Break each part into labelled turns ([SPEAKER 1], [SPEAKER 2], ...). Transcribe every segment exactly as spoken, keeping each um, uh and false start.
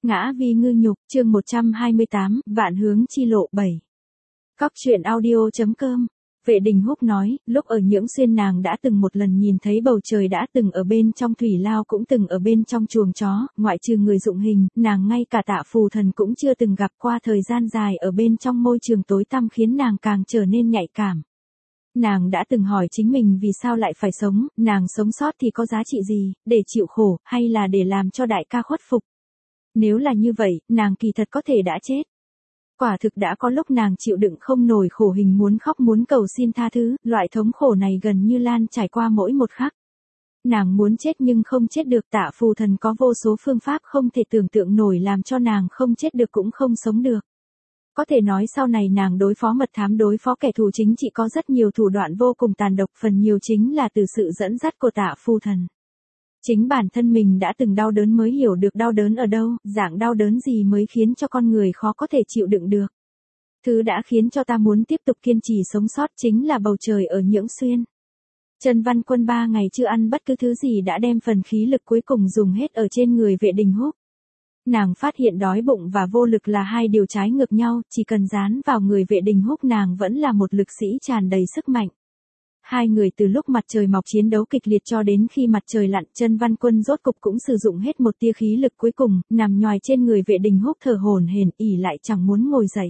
[SPEAKER 1] Ngã vì ngư nhục, chương một trăm hai mươi tám, vạn hướng chi lộ bảy. Cóc truyện audio chấm com. Vệ Đình Húc nói, lúc ở Nhưỡng Xuyên nàng đã từng một lần nhìn thấy bầu trời, đã từng ở bên trong thủy lao, cũng từng ở bên trong chuồng chó, ngoại trừ người dụng hình, nàng ngay cả Tạ Phù Thần cũng chưa từng gặp qua. Thời gian dài ở bên trong môi trường tối tăm khiến nàng càng trở nên nhạy cảm. Nàng đã từng hỏi chính mình vì sao lại phải sống, nàng sống sót thì có giá trị gì, để chịu khổ, hay là để làm cho đại ca khuất phục. Nếu là như vậy, nàng kỳ thật có thể đã chết. Quả thực đã có lúc nàng chịu đựng không nổi khổ hình, muốn khóc muốn cầu xin tha thứ, loại thống khổ này gần như lan trải qua mỗi một khắc. Nàng muốn chết nhưng không chết được. Tạ Phù Thần có vô số phương pháp không thể tưởng tượng nổi làm cho nàng không chết được cũng không sống được. Có thể nói sau này nàng đối phó mật thám, đối phó kẻ thù chính trị có rất nhiều thủ đoạn vô cùng tàn độc, phần nhiều chính là từ sự dẫn dắt của Tạ Phù Thần. Chính bản thân mình đã từng đau đớn mới hiểu được đau đớn ở đâu, dạng đau đớn gì mới khiến cho con người khó có thể chịu đựng được. Thứ đã khiến cho ta muốn tiếp tục kiên trì sống sót chính là bầu trời ở Nhưỡng Xuyên. Trần Văn Quân ba ngày chưa ăn bất cứ thứ gì đã đem phần khí lực cuối cùng dùng hết ở trên người Vệ Đình Húc. Nàng phát hiện đói bụng và vô lực là hai điều trái ngược nhau, chỉ cần dán vào người Vệ Đình Húc nàng vẫn là một lực sĩ tràn đầy sức mạnh. Hai người từ lúc mặt trời mọc chiến đấu kịch liệt cho đến khi mặt trời lặn, Trần Văn Quân rốt cục cũng sử dụng hết một tia khí lực cuối cùng, nằm nhoài trên người Vệ Đình Húc thở hổn hển, ỉ lại chẳng muốn ngồi dậy.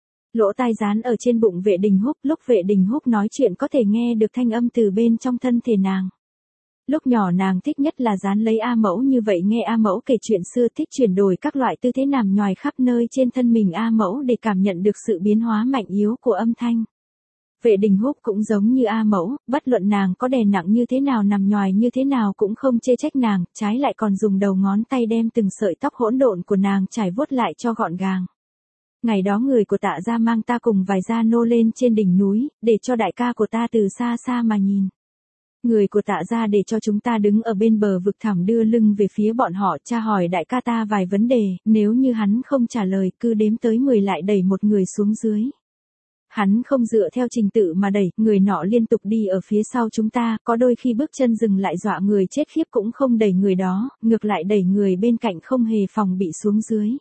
[SPEAKER 1] Lỗ tai dán ở trên bụng Vệ Đình Húc, lúc Vệ Đình Húc nói chuyện có thể nghe được thanh âm từ bên trong thân thể nàng. Lúc nhỏ nàng thích nhất là dán lấy A Mẫu như vậy, nghe A Mẫu kể chuyện xưa, thích chuyển đổi các loại tư thế nằm nhoài khắp nơi trên thân mình A Mẫu để cảm nhận được sự biến hóa mạnh yếu của âm thanh. Vệ Đình Húc cũng giống như A Mẫu, bất luận nàng có đè nặng như thế nào, nằm nhoài như thế nào cũng không chê trách nàng, trái lại còn dùng đầu ngón tay đem từng sợi tóc hỗn độn của nàng trải vuốt lại cho gọn gàng. Ngày đó người của Tạ gia mang ta cùng vài gia nô lên trên đỉnh núi, để cho đại ca của ta từ xa xa mà nhìn. Người của Tạ gia để cho chúng ta đứng ở bên bờ vực thẳm đưa lưng về phía bọn họ, tra hỏi đại ca ta vài vấn đề, nếu như hắn không trả lời cứ đếm tới mười lại đẩy một người xuống dưới. Hắn không dựa theo trình tự mà đẩy, người nọ liên tục đi ở phía sau chúng ta, có đôi khi bước chân dừng lại dọa người chết khiếp cũng không đẩy người đó, ngược lại đẩy người bên cạnh không hề phòng bị xuống dưới.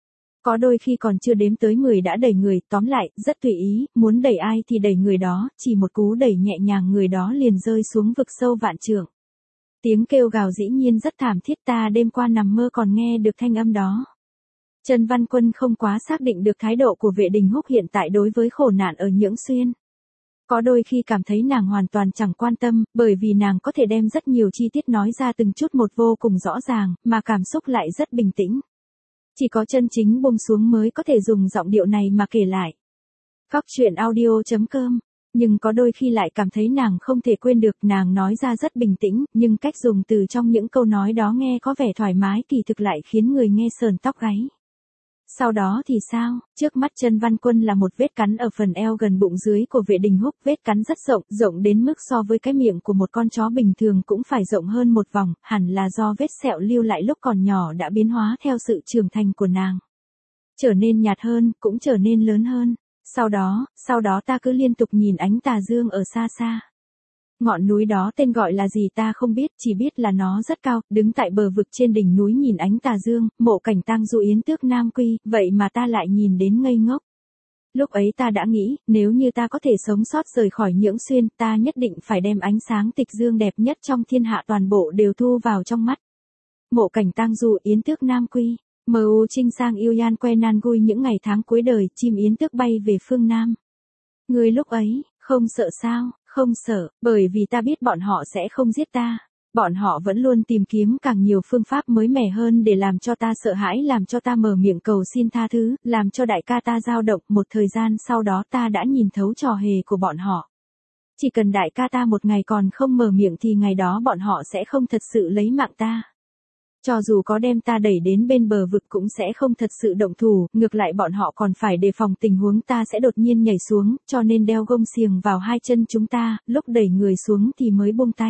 [SPEAKER 1] Có đôi khi còn chưa đếm tới mười đã đẩy người, tóm lại, rất tùy ý, muốn đẩy ai thì đẩy người đó, chỉ một cú đẩy nhẹ nhàng người đó liền rơi xuống vực sâu vạn trượng. Tiếng kêu gào dĩ nhiên rất thảm thiết, ta đêm qua nằm mơ còn nghe được thanh âm đó. Trần Văn Quân không quá xác định được thái độ của Vệ Đình Húc hiện tại đối với khổ nạn ở Nhưỡng Xuyên. Có đôi khi cảm thấy nàng hoàn toàn chẳng quan tâm, bởi vì nàng có thể đem rất nhiều chi tiết nói ra từng chút một vô cùng rõ ràng, mà cảm xúc lại rất bình tĩnh. Chỉ có chân chính buông xuống mới có thể dùng giọng điệu này mà kể lại. Cóc truyện audio chấm com. Nhưng có đôi khi lại cảm thấy nàng không thể quên được, nàng nói ra rất bình tĩnh, nhưng cách dùng từ trong những câu nói đó nghe có vẻ thoải mái, kỳ thực lại khiến người nghe sờn tóc gáy. Sau đó thì sao? Trước mắt Trần Văn Quân là một vết cắn ở phần eo gần bụng dưới của Vệ Đình Húc, vết cắn rất rộng, rộng đến mức so với cái miệng của một con chó bình thường cũng phải rộng hơn một vòng, hẳn là do vết sẹo lưu lại lúc còn nhỏ đã biến hóa theo sự trưởng thành của nàng. Trở nên nhạt hơn, cũng trở nên lớn hơn. Sau đó, sau đó ta cứ liên tục nhìn ánh tà dương ở xa xa. Ngọn núi đó tên gọi là gì ta không biết, chỉ biết là nó rất cao, đứng tại bờ vực trên đỉnh núi nhìn ánh tà dương, mộ cảnh tang du Yến Tước Nam Quy, vậy mà ta lại nhìn đến ngây ngốc. Lúc ấy ta đã nghĩ, nếu như ta có thể sống sót rời khỏi Nhưỡng Xuyên, ta nhất định phải đem ánh sáng tịch dương đẹp nhất trong thiên hạ toàn bộ đều thu vào trong mắt. Mộ cảnh tang du Yến Tước Nam Quy, mu trinh sang yêu yan que nan gui, những ngày tháng cuối đời, chim Yến Tước bay về phương Nam. Người lúc ấy, không sợ sao? Không sợ, bởi vì ta biết bọn họ sẽ không giết ta. Bọn họ vẫn luôn tìm kiếm càng nhiều phương pháp mới mẻ hơn để làm cho ta sợ hãi, làm cho ta mở miệng cầu xin tha thứ, làm cho đại ca ta dao động. Một thời gian sau đó ta đã nhìn thấu trò hề của bọn họ. Chỉ cần đại ca ta một ngày còn không mở miệng thì ngày đó bọn họ sẽ không thật sự lấy mạng ta. Cho dù có đem ta đẩy đến bên bờ vực cũng sẽ không thật sự động thủ, ngược lại bọn họ còn phải đề phòng tình huống ta sẽ đột nhiên nhảy xuống, cho nên đeo gông xiềng vào hai chân chúng ta, lúc đẩy người xuống thì mới buông tay.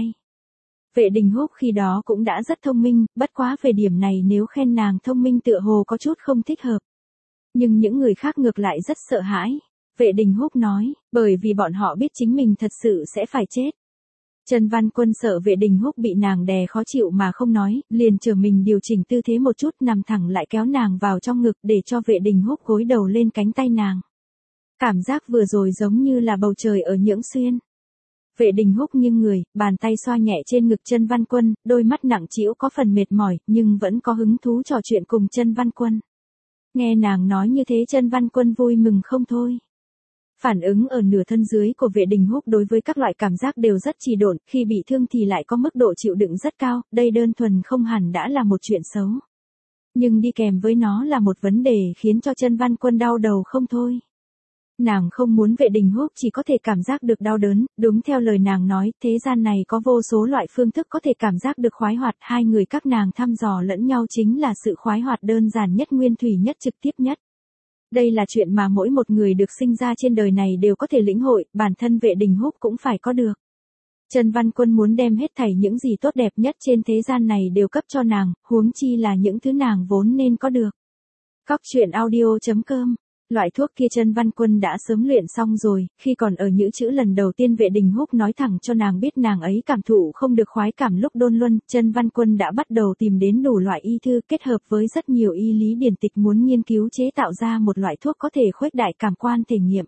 [SPEAKER 1] Vệ Đình Húc khi đó cũng đã rất thông minh, bất quá về điểm này nếu khen nàng thông minh tựa hồ có chút không thích hợp. Nhưng những người khác ngược lại rất sợ hãi. Vệ Đình Húc nói, bởi vì bọn họ biết chính mình thật sự sẽ phải chết. Trần Văn Quân sợ Vệ Đình Húc bị nàng đè khó chịu mà không nói, liền chờ mình điều chỉnh tư thế một chút, nằm thẳng lại kéo nàng vào trong ngực để cho Vệ Đình Húc gối đầu lên cánh tay nàng. Cảm giác vừa rồi giống như là bầu trời ở Nhưỡng Xuyên. Vệ Đình Húc nghiêng người, bàn tay xoa nhẹ trên ngực Trần Văn Quân, đôi mắt nặng trĩu có phần mệt mỏi, nhưng vẫn có hứng thú trò chuyện cùng Trần Văn Quân. Nghe nàng nói như thế Trần Văn Quân vui mừng không thôi. Phản ứng ở nửa thân dưới của Vệ Đình Húc đối với các loại cảm giác đều rất trì độn, khi bị thương thì lại có mức độ chịu đựng rất cao, đây đơn thuần không hẳn đã là một chuyện xấu. Nhưng đi kèm với nó là một vấn đề khiến cho Trần Văn Quân đau đầu không thôi. Nàng không muốn Vệ Đình Húc chỉ có thể cảm giác được đau đớn, đúng theo lời nàng nói, thế gian này có vô số loại phương thức có thể cảm giác được khoái hoạt, hai người các nàng thăm dò lẫn nhau chính là sự khoái hoạt đơn giản nhất, nguyên thủy nhất, trực tiếp nhất. Đây là chuyện mà mỗi một người được sinh ra trên đời này đều có thể lĩnh hội, bản thân Vệ Đình Húc cũng phải có được. Trần Văn Quân muốn đem hết thảy những gì tốt đẹp nhất trên thế gian này đều cấp cho nàng, huống chi là những thứ nàng vốn nên có được. Cóc truyện audio chấm com. Loại thuốc kia Trần Văn Quân đã sớm luyện xong rồi, khi còn ở Nhữ Chữ lần đầu tiên Vệ Đình Húc nói thẳng cho nàng biết nàng ấy cảm thụ không được khoái cảm lúc đôn luân, Trần Văn Quân đã bắt đầu tìm đến đủ loại y thư kết hợp với rất nhiều y lý điển tịch muốn nghiên cứu chế tạo ra một loại thuốc có thể khuếch đại cảm quan thể nghiệm.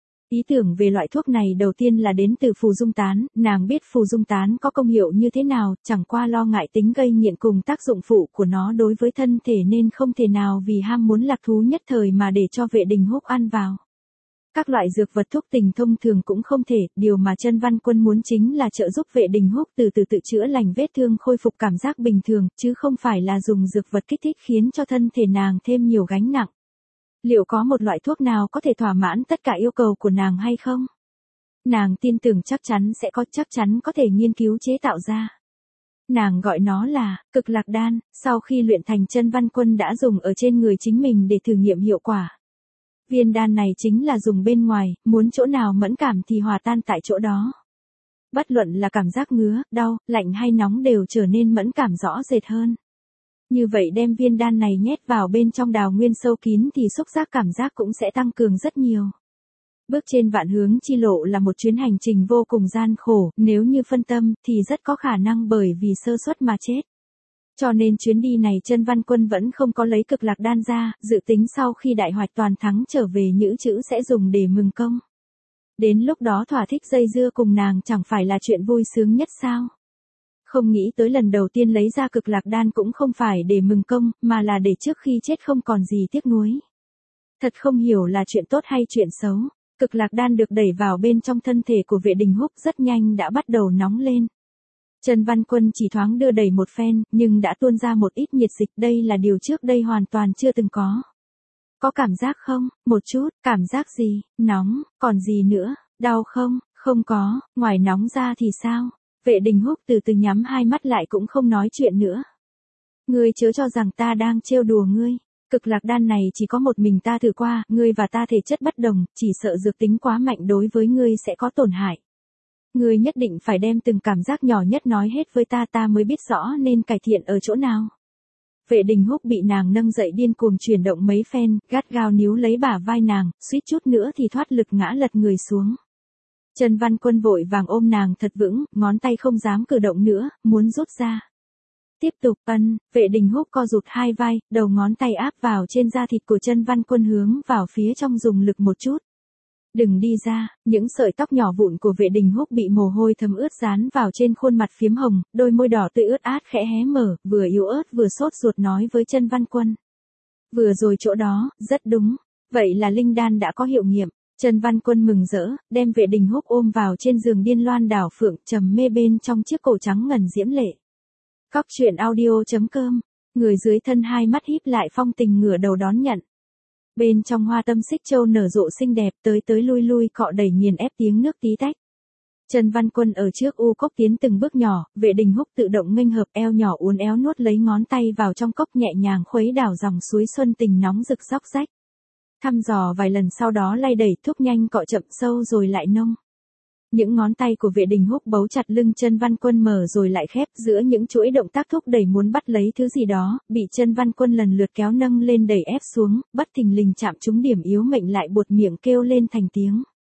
[SPEAKER 1] Ý tưởng về loại thuốc này đầu tiên là đến từ phù dung tán, nàng biết phù dung tán có công hiệu như thế nào, chẳng qua lo ngại tính gây nghiện cùng tác dụng phụ của nó đối với thân thể nên không thể nào vì ham muốn lạc thú nhất thời mà để cho Vệ Đình Húc ăn vào. Các loại dược vật thuốc tình thông thường cũng không thể, điều mà Trần Văn Quân muốn chính là trợ giúp Vệ Đình Húc từ từ tự chữa lành vết thương, khôi phục cảm giác bình thường, chứ không phải là dùng dược vật kích thích khiến cho thân thể nàng thêm nhiều gánh nặng. Liệu có một loại thuốc nào có thể thỏa mãn tất cả yêu cầu của nàng hay không? Nàng tin tưởng chắc chắn sẽ có, chắc chắn có thể nghiên cứu chế tạo ra. Nàng gọi nó là Cực Lạc Đan, sau khi luyện thành Trần Văn Quân đã dùng ở trên người chính mình để thử nghiệm hiệu quả. Viên đan này chính là dùng bên ngoài, muốn chỗ nào mẫn cảm thì hòa tan tại chỗ đó. Bất luận là cảm giác ngứa, đau, lạnh hay nóng đều trở nên mẫn cảm rõ rệt hơn. Như vậy đem viên đan này nhét vào bên trong đào nguyên sâu kín thì xúc giác cảm giác cũng sẽ tăng cường rất nhiều. Bước trên vạn hướng chi lộ là một chuyến hành trình vô cùng gian khổ, nếu như phân tâm thì rất có khả năng bởi vì sơ suất mà chết. Cho nên chuyến đi này Trần Văn Quân vẫn không có lấy Cực Lạc Đan ra, dự tính sau khi đại hoạch toàn thắng trở về Nhữ Chữ sẽ dùng để mừng công. Đến lúc đó thỏa thích dây dưa cùng nàng chẳng phải là chuyện vui sướng nhất sao? Không nghĩ tới lần đầu tiên lấy ra Cực Lạc Đan cũng không phải để mừng công, mà là để trước khi chết không còn gì tiếc nuối. Thật không hiểu là chuyện tốt hay chuyện xấu. Cực Lạc Đan được đẩy vào bên trong thân thể của Vệ Đình Húc rất nhanh đã bắt đầu nóng lên. Trần Văn Quân chỉ thoáng đưa đẩy một phen, nhưng đã tuôn ra một ít nhiệt dịch, đây là điều trước đây hoàn toàn chưa từng có. Có cảm giác không? Một chút, cảm giác gì? Nóng, còn gì nữa? Đau không? Không có, ngoài nóng ra thì sao? Vệ Đình Húc từ từ nhắm hai mắt lại cũng không nói chuyện nữa. Ngươi chớ cho rằng ta đang trêu đùa ngươi. Cực Lạc Đan này chỉ có một mình ta thử qua, ngươi và ta thể chất bất đồng, chỉ sợ dược tính quá mạnh đối với ngươi sẽ có tổn hại. Ngươi nhất định phải đem từng cảm giác nhỏ nhất nói hết với ta, ta mới biết rõ nên cải thiện ở chỗ nào. Vệ Đình Húc bị nàng nâng dậy điên cuồng chuyển động mấy phen, gắt gao níu lấy bả vai nàng, suýt chút nữa thì thoát lực ngã lật người xuống. Trần Văn Quân vội vàng ôm nàng thật vững, ngón tay không dám cử động nữa, muốn rút ra. Tiếp tục ân, Vệ Đình Húc co rụt hai vai, đầu ngón tay áp vào trên da thịt của Trần Văn Quân hướng vào phía trong dùng lực một chút. Đừng đi ra, những sợi tóc nhỏ vụn của Vệ Đình Húc bị mồ hôi thấm ướt dán vào trên khuôn mặt phiếm hồng, đôi môi đỏ tươi ướt át khẽ hé mở, vừa yếu ớt vừa sốt ruột nói với Trần Văn Quân. Vừa rồi chỗ đó, rất đúng, vậy là linh đan đã có hiệu nghiệm. Trần Văn Quân mừng rỡ, đem Vệ Đình Húc ôm vào trên giường điên loan đảo phượng, trầm mê bên trong chiếc cổ trắng ngần diễm lệ. Cóc truyện audio chấm com, người dưới thân hai mắt híp lại phong tình ngửa đầu đón nhận. Bên trong hoa tâm xích châu nở rộ xinh đẹp, tới tới lui lui cọ đẩy nghiền ép tiếng nước tí tách. Trần Văn Quân ở trước u cốc tiến từng bước nhỏ, Vệ Đình Húc tự động nghênh hợp, eo nhỏ uốn éo nuốt lấy ngón tay vào trong cốc, nhẹ nhàng khuấy đảo dòng suối xuân tình nóng rực róc rách. Thăm dò vài lần sau đó lay đẩy, thúc nhanh cọ chậm sâu rồi lại nông. Những ngón tay của Vệ Đình Húc bấu chặt lưng Trần Văn Quân mở rồi lại khép, giữa những chuỗi động tác thúc đẩy muốn bắt lấy thứ gì đó, bị Trần Văn Quân lần lượt kéo nâng lên đẩy ép xuống, bất thình lình chạm trúng điểm yếu mệnh lại buột miệng kêu lên thành tiếng.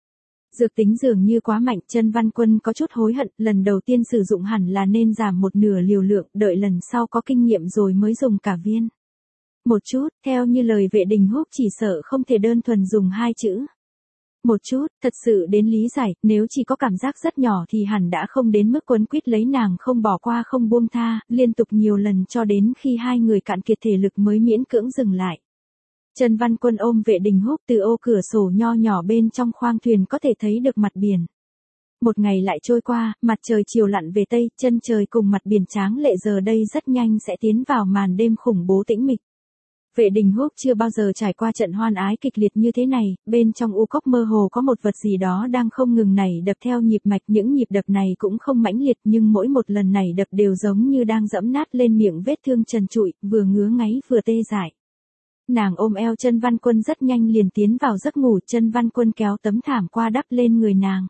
[SPEAKER 1] Dược tính dường như quá mạnh, Chân Văn Quân có chút hối hận, lần đầu tiên sử dụng hẳn là nên giảm một nửa liều lượng, đợi lần sau có kinh nghiệm rồi mới dùng cả viên. Một chút, theo như lời Vệ Đình Húc chỉ sợ không thể đơn thuần dùng hai chữ. Một chút, thật sự đến lý giải, nếu chỉ có cảm giác rất nhỏ thì hẳn đã không đến mức quấn quýt lấy nàng không bỏ qua không buông tha, liên tục nhiều lần cho đến khi hai người cạn kiệt thể lực mới miễn cưỡng dừng lại. Chân Văn Quân ôm Vệ Đình Húc, từ ô cửa sổ nho nhỏ bên trong khoang thuyền có thể thấy được mặt biển. Một ngày lại trôi qua, mặt trời chiều lặn về tây, chân trời cùng mặt biển tráng lệ giờ đây rất nhanh sẽ tiến vào màn đêm khủng bố tĩnh mịch. Vệ Đình Húc chưa bao giờ trải qua trận hoan ái kịch liệt như thế này, bên trong u cốc mơ hồ có một vật gì đó đang không ngừng nảy đập theo nhịp mạch, những nhịp đập này cũng không mãnh liệt nhưng mỗi một lần nảy đập đều giống như đang dẫm nát lên miệng vết thương trần trụi, vừa ngứa ngáy vừa tê dại. Nàng ôm eo Chân Văn Quân rất nhanh liền tiến vào giấc ngủ, Chân Văn Quân kéo tấm thảm qua đắp lên người nàng.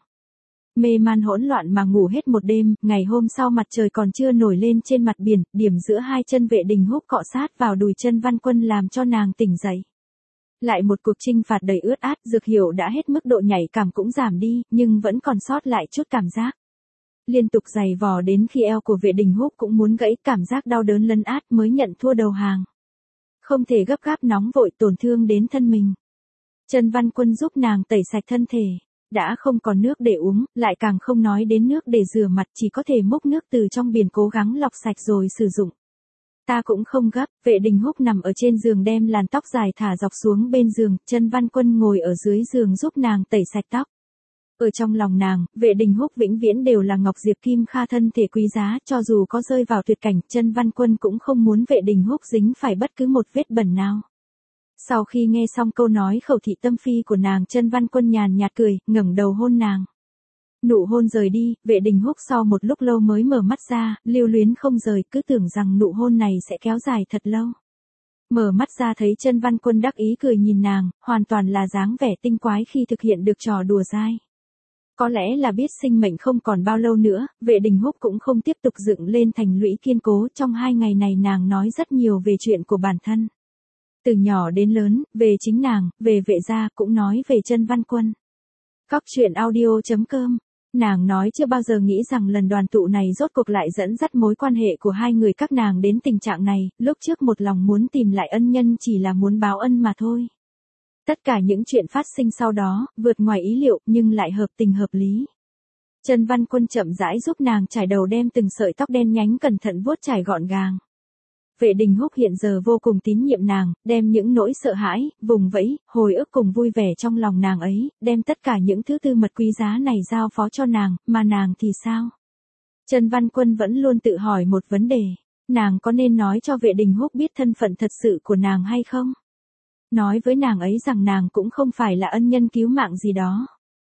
[SPEAKER 1] Mê man hỗn loạn mà ngủ hết một đêm, ngày hôm sau mặt trời còn chưa nổi lên trên mặt biển, điểm giữa hai chân Vệ Đình Húc cọ sát vào đùi Chân Văn Quân làm cho nàng tỉnh dậy. Lại một cuộc chinh phạt đầy ướt át, dược hiệu đã hết mức độ nhạy cảm cũng giảm đi, nhưng vẫn còn sót lại chút cảm giác. Liên tục giày vò đến khi eo của Vệ Đình Húc cũng muốn gãy, cảm giác đau đớn lấn át mới nhận thua đầu hàng. Không thể gấp gáp nóng vội tổn thương đến thân mình. Chân Văn Quân giúp nàng tẩy sạch thân thể. Đã không còn nước để uống, lại càng không nói đến nước để rửa mặt, chỉ có thể múc nước từ trong biển cố gắng lọc sạch rồi sử dụng. Ta cũng không gấp, Vệ Đình Húc nằm ở trên giường đem làn tóc dài thả dọc xuống bên giường, Chân Văn Quân ngồi ở dưới giường giúp nàng tẩy sạch tóc. Ở trong lòng nàng, Vệ Đình Húc vĩnh viễn đều là Ngọc Diệp Kim Kha thân thể quý giá, cho dù có rơi vào tuyệt cảnh, Chân Văn Quân cũng không muốn Vệ Đình Húc dính phải bất cứ một vết bẩn nào. Sau khi nghe xong câu nói khẩu thị tâm phi của nàng, Chân Văn Quân nhàn nhạt cười, ngẩng đầu hôn nàng. Nụ hôn rời đi, Vệ Đình Húc sau một lúc lâu mới mở mắt ra, lưu luyến không rời, cứ tưởng rằng nụ hôn này sẽ kéo dài thật lâu. Mở mắt ra thấy Chân Văn Quân đắc ý cười nhìn nàng, hoàn toàn là dáng vẻ tinh quái khi thực hiện được trò đùa dai. Có lẽ là biết sinh mệnh không còn bao lâu nữa, Vệ Đình Húc cũng không tiếp tục dựng lên thành lũy kiên cố, trong hai ngày này nàng nói rất nhiều về chuyện của bản thân. Từ nhỏ đến lớn, về chính nàng, về Vệ gia, cũng nói về Chân Văn Quân. Cóc truyện audio chấm com. Nàng nói chưa bao giờ nghĩ rằng lần đoàn tụ này rốt cuộc lại dẫn dắt mối quan hệ của hai người các nàng đến tình trạng này, lúc trước một lòng muốn tìm lại ân nhân chỉ là muốn báo ân mà thôi. Tất cả những chuyện phát sinh sau đó, vượt ngoài ý liệu, nhưng lại hợp tình hợp lý. Chân Văn Quân chậm rãi giúp nàng chải đầu, đem từng sợi tóc đen nhánh cẩn thận vuốt chải gọn gàng. Vệ Đình Húc hiện giờ vô cùng tín nhiệm nàng, đem những nỗi sợ hãi, vùng vẫy, hồi ức cùng vui vẻ trong lòng nàng ấy, đem tất cả những thứ tư mật quý giá này giao phó cho nàng, mà nàng thì sao? Chân Văn Quân vẫn luôn tự hỏi một vấn đề, nàng có nên nói cho Vệ Đình Húc biết thân phận thật sự của nàng hay không? Nói với nàng ấy rằng nàng cũng không phải là ân nhân cứu mạng gì đó.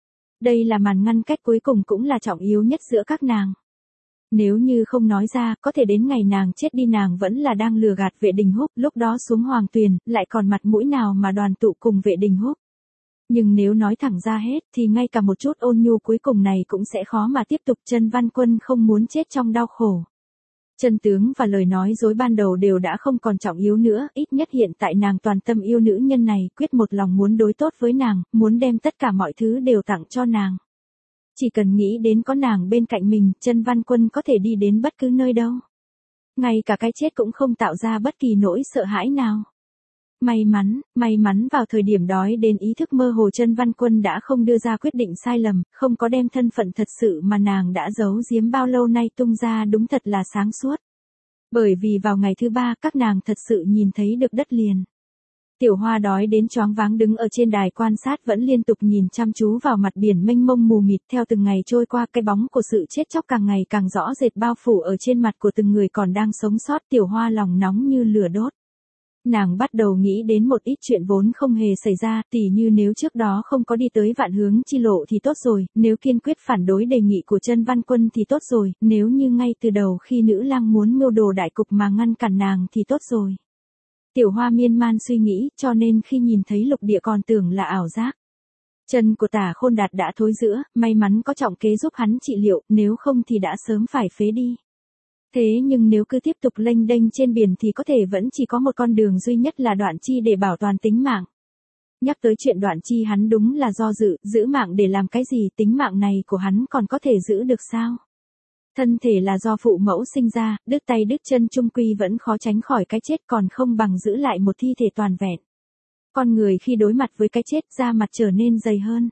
[SPEAKER 1] Đây là màn ngăn cách cuối cùng cũng là trọng yếu nhất giữa các nàng. Nếu như không nói ra, có thể đến ngày nàng chết đi nàng vẫn là đang lừa gạt Vệ Đình Húc, lúc đó xuống hoàng tuyền, lại còn mặt mũi nào mà đoàn tụ cùng Vệ Đình Húc. Nhưng nếu nói thẳng ra hết, thì ngay cả một chút ôn nhu cuối cùng này cũng sẽ khó mà tiếp tục. Chân Văn Quân không muốn chết trong đau khổ. Chân tướng và lời nói dối ban đầu đều đã không còn trọng yếu nữa, ít nhất hiện tại nàng toàn tâm yêu nữ nhân này, quyết một lòng muốn đối tốt với nàng, muốn đem tất cả mọi thứ đều tặng cho nàng. Chỉ cần nghĩ đến có nàng bên cạnh mình, Chân Văn Quân có thể đi đến bất cứ nơi đâu. Ngay cả cái chết cũng không tạo ra bất kỳ nỗi sợ hãi nào. May mắn, may mắn vào thời điểm đói đến ý thức mơ hồ, Chân Văn Quân đã không đưa ra quyết định sai lầm, không có đem thân phận thật sự mà nàng đã giấu giếm bao lâu nay tung ra, đúng thật là sáng suốt. Bởi vì vào ngày thứ ba các nàng thật sự nhìn thấy được đất liền. Tiểu Hoa đói đến choáng váng đứng ở trên đài quan sát vẫn liên tục nhìn chăm chú vào mặt biển mênh mông mù mịt, theo từng ngày trôi qua cái bóng của sự chết chóc càng ngày càng rõ rệt bao phủ ở trên mặt của từng người còn đang sống sót. Tiểu Hoa lòng nóng như lửa đốt. Nàng bắt đầu nghĩ đến một ít chuyện vốn không hề xảy ra, tỉ như nếu trước đó không có đi tới Vạn Hướng Chi Lộ thì tốt rồi, nếu kiên quyết phản đối đề nghị của Chân Văn Quân thì tốt rồi, nếu như ngay từ đầu khi nữ lang muốn mưu đồ đại cục mà ngăn cản nàng thì tốt rồi. Tiểu Hoa miên man suy nghĩ, cho nên khi nhìn thấy lục địa còn tưởng là ảo giác. Chân của Tả Khôn Đạt đã thối rữa, may mắn có trọng kế giúp hắn trị liệu, nếu không thì đã sớm phải phế đi. Thế nhưng nếu cứ tiếp tục lênh đênh trên biển thì có thể vẫn chỉ có một con đường duy nhất là đoạn chi để bảo toàn tính mạng. Nhắc tới chuyện Đoạn Chi hắn đúng là do dự, giữ mạng để làm cái gì, tính mạng này của hắn còn có thể giữ được sao? Thân thể là do phụ mẫu sinh ra, đứt tay đứt chân chung quy vẫn khó tránh khỏi cái chết, còn không bằng giữ lại một thi thể toàn vẹn. Con người khi đối mặt với cái chết da mặt trở nên dày hơn.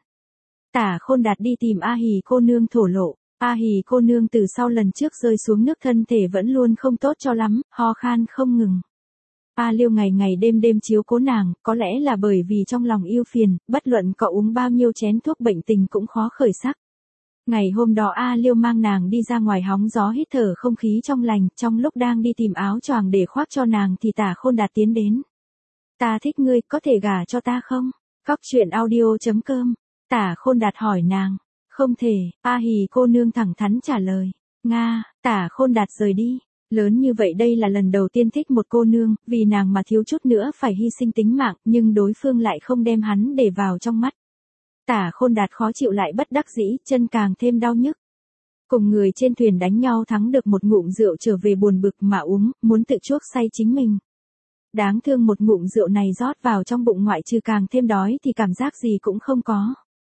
[SPEAKER 1] Tả Khôn Đạt đi tìm A Hì cô nương thổ lộ. A Hì cô nương từ sau lần trước rơi xuống nước thân thể vẫn luôn không tốt cho lắm, ho khan không ngừng. A Liêu ngày ngày đêm đêm chiếu cố nàng, có lẽ là bởi vì trong lòng yêu phiền, bất luận có uống bao nhiêu chén thuốc bệnh tình cũng khó khởi sắc. Ngày hôm đó A Liêu mang nàng đi ra ngoài hóng gió hít thở không khí trong lành, trong lúc đang đi tìm áo choàng để khoác cho nàng thì Tả Khôn Đạt tiến đến. Ta thích ngươi, có thể gả cho ta không? Cóc truyện audio chấm com. Tả Khôn Đạt hỏi nàng. Không thể, A Hì cô nương thẳng thắn trả lời. Nga, Tả Khôn Đạt rời đi. Lớn như vậy đây là lần đầu tiên thích một cô nương, vì nàng mà thiếu chút nữa phải hy sinh tính mạng, nhưng đối phương lại không đem hắn để vào trong mắt. Tả Khôn Đạt khó chịu lại bất đắc dĩ, chân càng thêm đau nhức. Cùng người trên thuyền đánh nhau thắng được một ngụm rượu trở về buồn bực mà uống, muốn tự chuốc say chính mình. Đáng thương một ngụm rượu này rót vào trong bụng ngoại trừ càng thêm đói thì cảm giác gì cũng không có.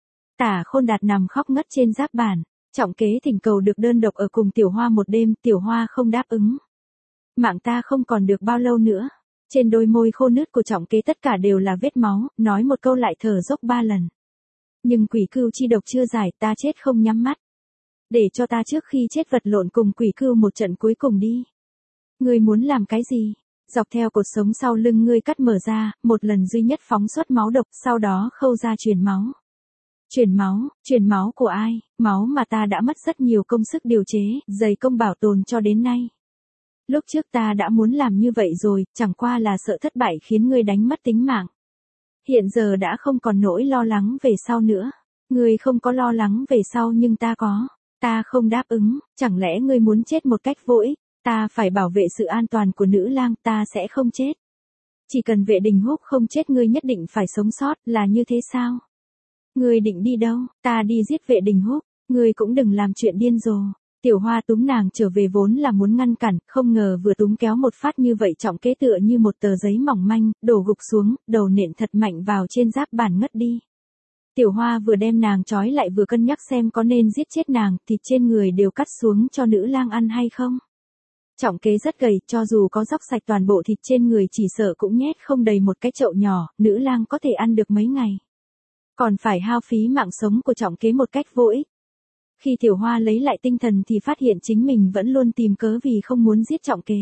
[SPEAKER 1] Tả Khôn Đạt nằm khóc ngất trên giáp bàn. Trọng Kế thỉnh cầu được đơn độc ở cùng Tiểu Hoa một đêm, Tiểu Hoa không đáp ứng. Mạng ta không còn được bao lâu nữa. Trên đôi môi khô nứt của Trọng Kế tất cả đều là vết máu, nói một câu lại thở dốc ba lần. Nhưng quỷ cưu chi độc chưa giải, ta chết không nhắm mắt. Để cho ta trước khi chết vật lộn cùng quỷ cưu một trận cuối cùng đi. Ngươi muốn làm cái gì? Dọc theo cột sống sau lưng ngươi cắt mở ra, một lần duy nhất phóng xuất máu độc, sau đó khâu ra truyền máu. Truyền máu, truyền máu của ai? Máu mà ta đã mất rất nhiều công sức điều chế, dày công bảo tồn cho đến nay. Lúc trước ta đã muốn làm như vậy rồi, chẳng qua là sợ thất bại khiến ngươi đánh mất tính mạng. Hiện giờ đã không còn nỗi lo lắng về sau nữa. Ngươi không có lo lắng về sau nhưng ta có. Ta không đáp ứng, chẳng lẽ ngươi muốn chết một cách vô ích? Ta phải bảo vệ sự an toàn của nữ lang, ta sẽ không chết. Chỉ cần Vệ Đình Húc không chết ngươi nhất định phải sống sót, là như thế sao? Ngươi định đi đâu? Ta đi giết Vệ Đình Húc, ngươi cũng đừng làm chuyện điên rồ. Tiểu Hoa túm nàng trở về vốn là muốn ngăn cản, không ngờ vừa túm kéo một phát như vậy Trọng Kế tựa như một tờ giấy mỏng manh, đổ gục xuống, đầu nện thật mạnh vào trên giáp bàn ngất đi. Tiểu Hoa vừa đem nàng trói lại vừa cân nhắc xem có nên giết chết nàng, thịt trên người đều cắt xuống cho nữ lang ăn hay không. Trọng Kế rất gầy, cho dù có róc sạch toàn bộ thịt trên người chỉ sợ cũng nhét không đầy một cái chậu nhỏ, nữ lang có thể ăn được mấy ngày. Còn phải hao phí mạng sống của Trọng Kế một cách vô ích. Khi Tiểu Hoa lấy lại tinh thần thì phát hiện chính mình vẫn luôn tìm cớ vì không muốn giết Trọng Kế.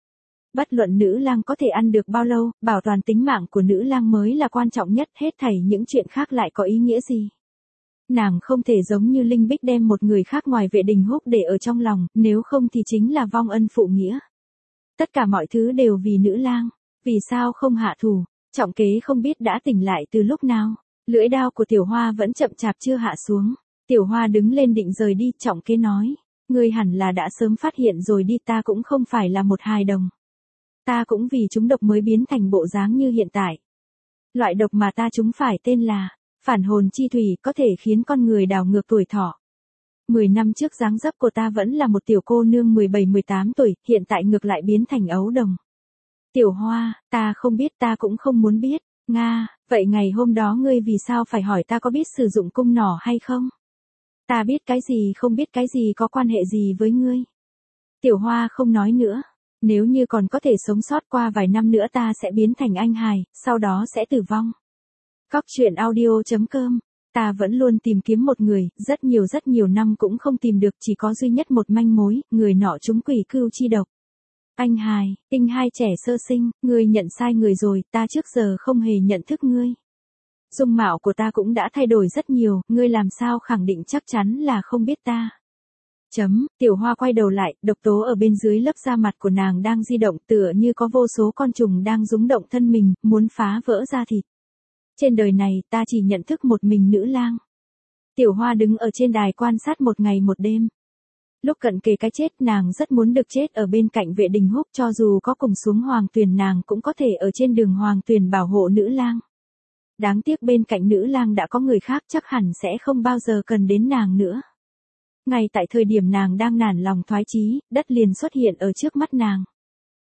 [SPEAKER 1] Bất luận nữ lang có thể ăn được bao lâu, bảo toàn tính mạng của nữ lang mới là quan trọng nhất, hết thảy những chuyện khác lại có ý nghĩa gì. Nàng không thể giống như Linh Bích đem một người khác ngoài Vệ Đình Húc để ở trong lòng, nếu không thì chính là vong ân phụ nghĩa. Tất cả mọi thứ đều vì nữ lang, vì sao không hạ thủ? Trọng Kế không biết đã tỉnh lại từ lúc nào, lưỡi đao của Tiểu Hoa vẫn chậm chạp chưa hạ xuống. Tiểu Hoa đứng lên định rời đi, Trọng Kế nói, ngươi hẳn là đã sớm phát hiện rồi đi, ta cũng không phải là một hài đồng. Ta cũng vì trúng độc mới biến thành bộ dáng như hiện tại. Loại độc mà ta trúng phải tên là phản hồn chi thủy, có thể khiến con người đảo ngược tuổi thọ. Mười năm trước dáng dấp của ta vẫn là một tiểu cô nương mười bảy mười tám tuổi, hiện tại ngược lại biến thành ấu đồng. Tiểu Hoa, ta không biết, ta cũng không muốn biết. Nga, vậy ngày hôm đó ngươi vì sao phải hỏi ta có biết sử dụng cung nỏ hay không? Ta biết cái gì không biết cái gì có quan hệ gì với ngươi? Tiểu Hoa không nói nữa. Nếu như còn có thể sống sót qua vài năm nữa ta sẽ biến thành anh hài, sau đó sẽ tử vong. Cóc truyện audio chấm com. Ta vẫn luôn tìm kiếm một người, rất nhiều rất nhiều năm cũng không tìm được, chỉ có duy nhất một manh mối, người nọ trúng quỷ cưu chi độc. Anh hài, tinh hai trẻ sơ sinh, ngươi nhận sai người rồi, ta trước giờ không hề nhận thức ngươi. Dung mạo của ta cũng đã thay đổi rất nhiều, ngươi làm sao khẳng định chắc chắn là không biết ta. Chấm, Tiểu Hoa quay đầu lại, độc tố ở bên dưới lớp da mặt của nàng đang di động, tựa như có vô số con trùng đang rúng động thân mình, muốn phá vỡ da thịt. Trên đời này, ta chỉ nhận thức một mình nữ lang. Tiểu Hoa đứng ở trên đài quan sát một ngày một đêm. Lúc cận kề cái chết, nàng rất muốn được chết ở bên cạnh Vệ Đình Húc, cho dù có cùng xuống hoàng tuyền nàng cũng có thể ở trên đường hoàng tuyền bảo hộ nữ lang. Đáng tiếc bên cạnh nữ lang đã có người khác, chắc hẳn sẽ không bao giờ cần đến nàng nữa. Ngay tại thời điểm nàng đang nản lòng thoái chí, đất liền xuất hiện ở trước mắt nàng.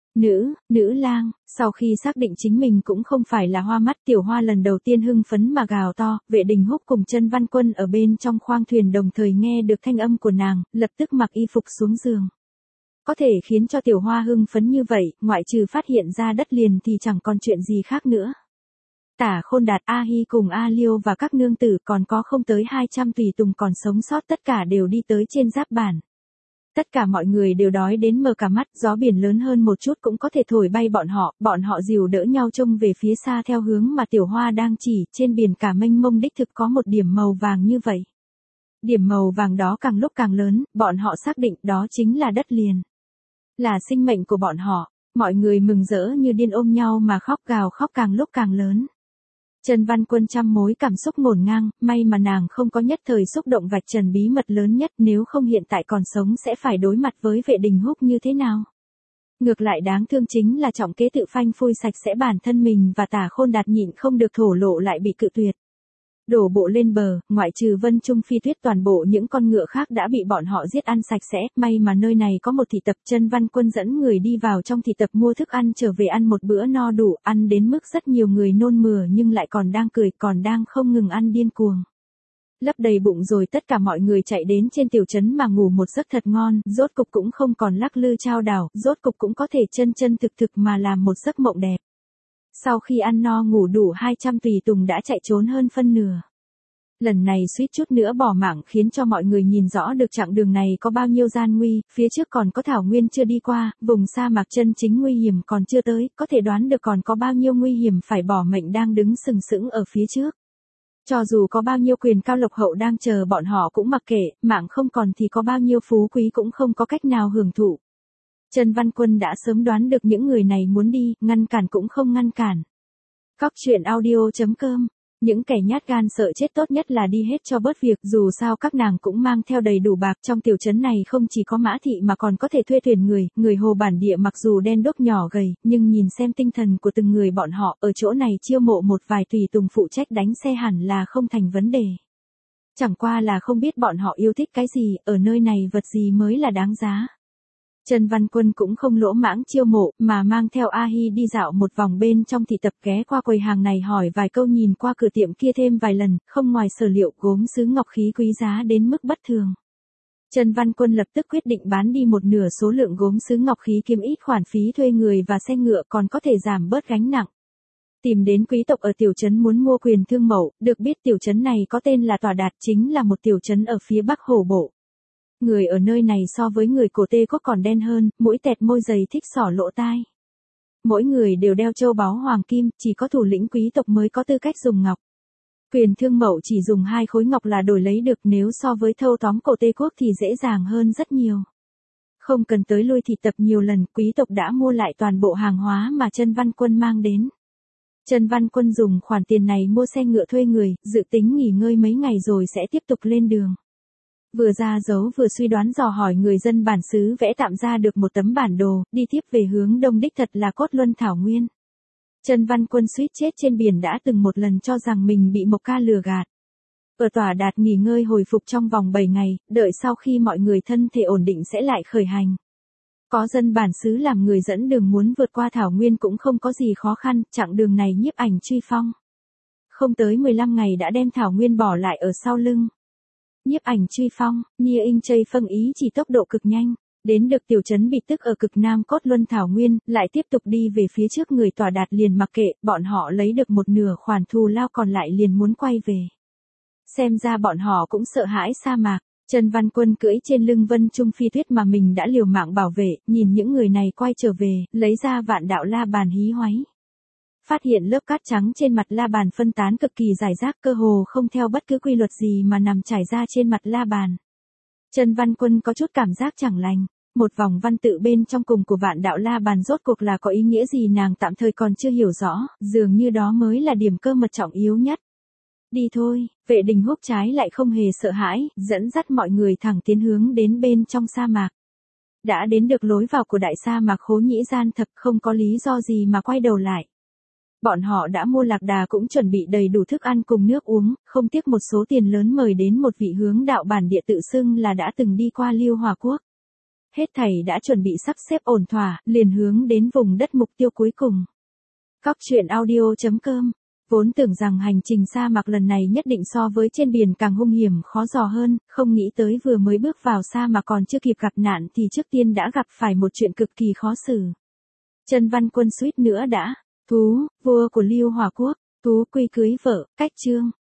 [SPEAKER 1] Nữ, nữ lang, sau khi xác định chính mình cũng không phải là hoa mắt, Tiểu Hoa lần đầu tiên hưng phấn mà gào to, Vệ Đình Húc cùng Chân Văn Quân ở bên trong khoang thuyền đồng thời nghe được thanh âm của nàng, lập tức mặc y phục xuống giường. Có thể khiến cho Tiểu Hoa hưng phấn như vậy, ngoại trừ phát hiện ra đất liền thì chẳng còn chuyện gì khác nữa. Tả Khôn Đạt, A Hi cùng A Liêu và các nương tử còn có không tới hai trăm tùy tùng còn sống sót tất cả đều đi tới trên giáp bản. Tất cả mọi người đều đói đến mờ cả mắt, gió biển lớn hơn một chút cũng có thể thổi bay bọn họ, bọn họ dìu đỡ nhau trông về phía xa theo hướng mà Tiểu Hoa đang chỉ, trên biển cả mênh mông đích thực có một điểm màu vàng như vậy. Điểm màu vàng đó càng lúc càng lớn, bọn họ xác định đó chính là đất liền. Là sinh mệnh của bọn họ, mọi người mừng rỡ như điên ôm nhau mà khóc gào khóc càng lúc càng lớn. Chân Văn Quân trăm mối cảm xúc ngổn ngang, may mà nàng không có nhất thời xúc động vạch trần bí mật lớn nhất, nếu không hiện tại còn sống sẽ phải đối mặt với Vệ Đình Húc như thế nào. Ngược lại đáng thương chính là trọng kế tự phanh phui sạch sẽ bản thân mình và Tả Khôn Đạt nhịn không được thổ lộ lại bị cự tuyệt. Đổ bộ lên bờ, ngoại trừ Vân Trung Phi Tuyết toàn bộ những con ngựa khác đã bị bọn họ giết ăn sạch sẽ, may mà nơi này có một thị tập. Chân Văn Quân dẫn người đi vào trong thị tập mua thức ăn trở về ăn một bữa no đủ, ăn đến mức rất nhiều người nôn mửa nhưng lại còn đang cười, còn đang không ngừng ăn điên cuồng. Lấp đầy bụng rồi tất cả mọi người chạy đến trên tiểu trấn mà ngủ một giấc thật ngon, rốt cục cũng không còn lắc lư chao đảo, rốt cục cũng có thể chân chân thực thực mà làm một giấc mộng đẹp. Sau khi ăn no ngủ đủ hai trăm tùy tùng đã chạy trốn hơn phân nửa. Lần này suýt chút nữa bỏ mạng khiến cho mọi người nhìn rõ được chặng đường này có bao nhiêu gian nguy, phía trước còn có thảo nguyên chưa đi qua, vùng sa mạc chân chính nguy hiểm còn chưa tới, có thể đoán được còn có bao nhiêu nguy hiểm phải bỏ mệnh đang đứng sừng sững ở phía trước. Cho dù có bao nhiêu quyền cao lộc hậu đang chờ bọn họ cũng mặc kệ, mạng không còn thì có bao nhiêu phú quý cũng không có cách nào hưởng thụ. Chân Văn Quân đã sớm đoán được những người này muốn đi, ngăn cản cũng không ngăn cản. Cóc truyện audio chấm com. Những kẻ nhát gan sợ chết tốt nhất là đi hết cho bớt việc, dù sao các nàng cũng mang theo đầy đủ bạc, trong tiểu trấn này không chỉ có mã thị mà còn có thể thuê thuyền người, người hồ bản địa mặc dù đen đốc nhỏ gầy, nhưng nhìn xem tinh thần của từng người bọn họ, ở chỗ này chiêu mộ một vài tùy tùng phụ trách đánh xe hẳn là không thành vấn đề. Chẳng qua là không biết bọn họ yêu thích cái gì, ở nơi này vật gì mới là đáng giá. Chân Văn Quân cũng không lỗ mãng chiêu mộ, mà mang theo A Hi đi dạo một vòng bên trong thị tập, ghé qua quầy hàng này hỏi vài câu, nhìn qua cửa tiệm kia thêm vài lần, không ngoài sở liệu gốm sứ ngọc khí quý giá đến mức bất thường. Chân Văn Quân lập tức quyết định bán đi một nửa số lượng gốm sứ ngọc khí kiếm ít khoản phí thuê người và xe ngựa, còn có thể giảm bớt gánh nặng. Tìm đến quý tộc ở tiểu trấn muốn mua quyền thương mẫu, được biết tiểu trấn này có tên là Tòa Đạt, chính là một tiểu trấn ở phía bắc Hổ Bộ. Người ở nơi này so với người cổ Tê Quốc còn đen hơn, mũi tẹt môi dày thích xỏ lỗ tai. Mỗi người đều đeo châu báu hoàng kim, chỉ có thủ lĩnh quý tộc mới có tư cách dùng ngọc. Quyền thương mẫu chỉ dùng hai khối ngọc là đổi lấy được, nếu so với thâu tóm cổ Tê Quốc thì dễ dàng hơn rất nhiều. Không cần tới lui thị tập nhiều lần, quý tộc đã mua lại toàn bộ hàng hóa mà Chân Văn Quân mang đến. Chân Văn Quân dùng khoản tiền này mua xe ngựa thuê người, dự tính nghỉ ngơi mấy ngày rồi sẽ tiếp tục lên đường. Vừa ra dấu vừa suy đoán dò hỏi người dân bản xứ vẽ tạm ra được một tấm bản đồ, đi tiếp về hướng đông đích thật là Cốt Luân Thảo Nguyên. Chân Văn Quân suýt chết trên biển đã từng một lần cho rằng mình bị Mộc Ca lừa gạt. Ở Tòa Đạt nghỉ ngơi hồi phục trong vòng bảy ngày, đợi sau khi mọi người thân thể ổn định sẽ lại khởi hành. Có dân bản xứ làm người dẫn đường muốn vượt qua Thảo Nguyên cũng không có gì khó khăn, chặng đường này Nhiếp Ảnh truy phong. Không tới mười lăm ngày đã đem Thảo Nguyên bỏ lại ở sau lưng. Nhiếp Ảnh truy phong, Nia In Chây phân ý chỉ tốc độ cực nhanh, đến được tiểu trấn bị tức ở cực nam Cốt Luân Thảo Nguyên, lại tiếp tục đi về phía trước. Người Tòa Đạt liền mặc kệ, bọn họ lấy được một nửa khoản thù lao còn lại liền muốn quay về. Xem ra bọn họ cũng sợ hãi sa mạc. Chân Văn Quân cưỡi trên lưng Vân Trung Phi Tuyết mà mình đã liều mạng bảo vệ, nhìn những người này quay trở về, lấy ra vạn đạo la bàn hí hoáy. Phát hiện lớp cát trắng trên mặt la bàn phân tán cực kỳ rải rác, cơ hồ không theo bất cứ quy luật gì mà nằm trải ra trên mặt la bàn. Chân Văn Quân có chút cảm giác chẳng lành, một vòng văn tự bên trong cùng của vạn đạo la bàn rốt cuộc là có ý nghĩa gì nàng tạm thời còn chưa hiểu rõ, dường như đó mới là điểm cơ mật trọng yếu nhất. Đi thôi, Vệ Đình Húc trái lại không hề sợ hãi, dẫn dắt mọi người thẳng tiến hướng đến bên trong sa mạc. Đã đến được lối vào của đại sa mạc Khố Nhĩ Gian Thập, không có lý do gì mà quay đầu lại. Bọn họ đã mua lạc đà cũng chuẩn bị đầy đủ thức ăn cùng nước uống, không tiếc một số tiền lớn mời đến một vị hướng đạo bản địa tự xưng là đã từng đi qua Liêu Hòa Quốc. hết thảy đã chuẩn bị sắp xếp ổn thỏa, liền hướng đến vùng đất mục tiêu cuối cùng. Cóc truyện audio chấm com. Vốn tưởng rằng hành trình sa mạc lần này nhất định so với trên biển càng hung hiểm khó dò hơn, không nghĩ tới vừa mới bước vào sa mạc còn chưa kịp gặp nạn thì trước tiên đã gặp phải một chuyện cực kỳ khó xử. Trần Văn Quân suýt nữa đã, thú, vua của Lưu Hòa Quốc, thú quy cưới vợ, cách chương.